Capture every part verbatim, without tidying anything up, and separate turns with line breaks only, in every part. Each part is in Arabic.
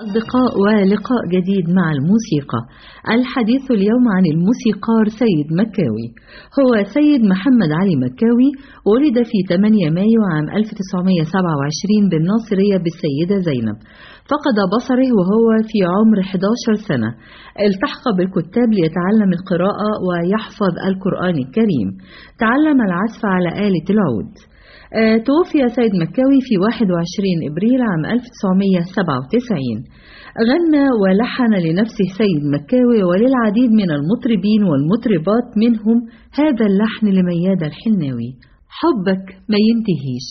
أصدقاء ولقاء جديد مع الموسيقى. الحديث اليوم عن الموسيقار سيد مكاوي. هو سيد محمد علي مكاوي ولد في ثمانية مايو عام ألف وتسعمائة وسبعة وعشرين بالناصرية بالسيدة زينب. فقد بصره وهو في عمر أحد عشر سنة. التحق بالكتاب ليتعلم القراءة ويحفظ القرآن الكريم. تعلم العزف على آلة العود. أه توفي سيد مكاوي في واحد وعشرين إبريل عام ألف وتسعمائة وسبعة وتسعين. غنى ولحن لنفسه سيد مكاوي وللعديد من المطربين والمطربات، منهم هذا اللحن لمياد الحناوي: حبك ما ينتهيش.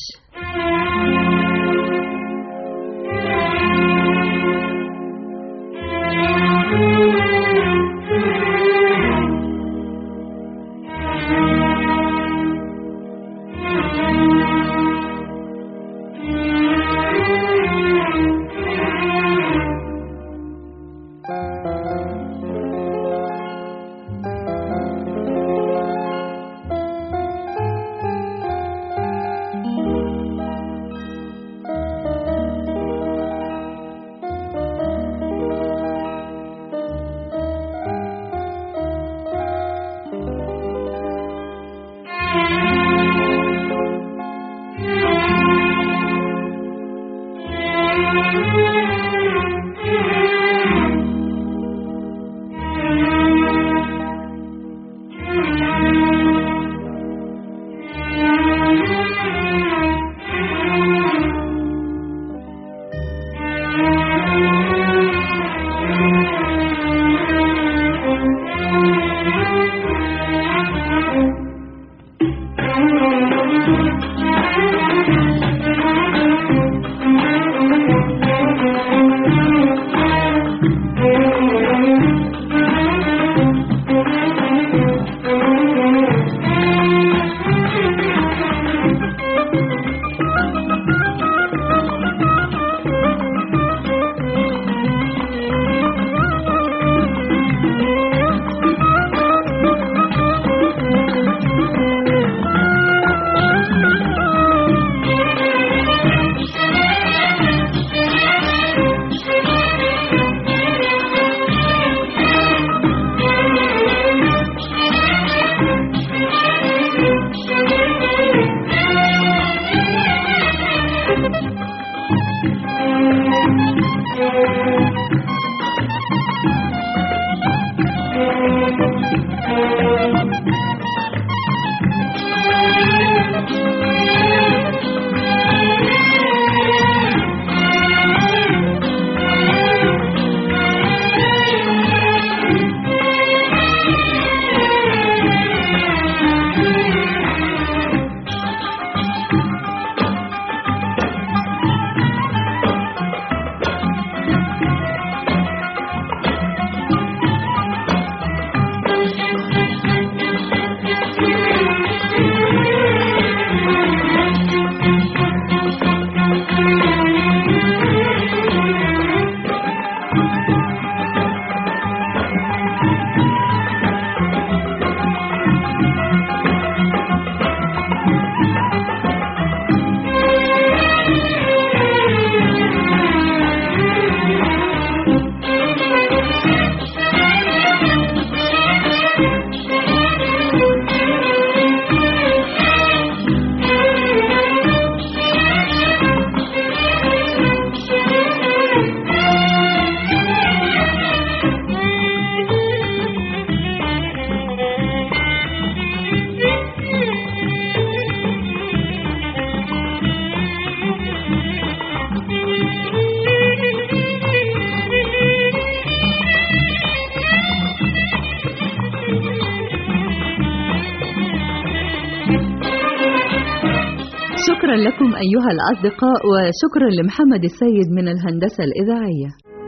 شكرا لكم أيها الأصدقاء، وشكرا لمحمد السيد من الهندسة الإذاعية.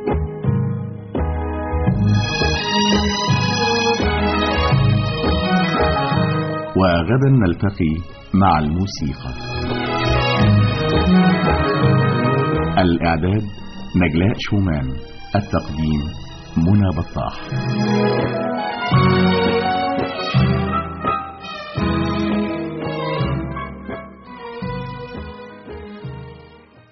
وغدا نلتقي مع الموسيقى. الإعداد نجلاء شومان، التقديم منى بطاح.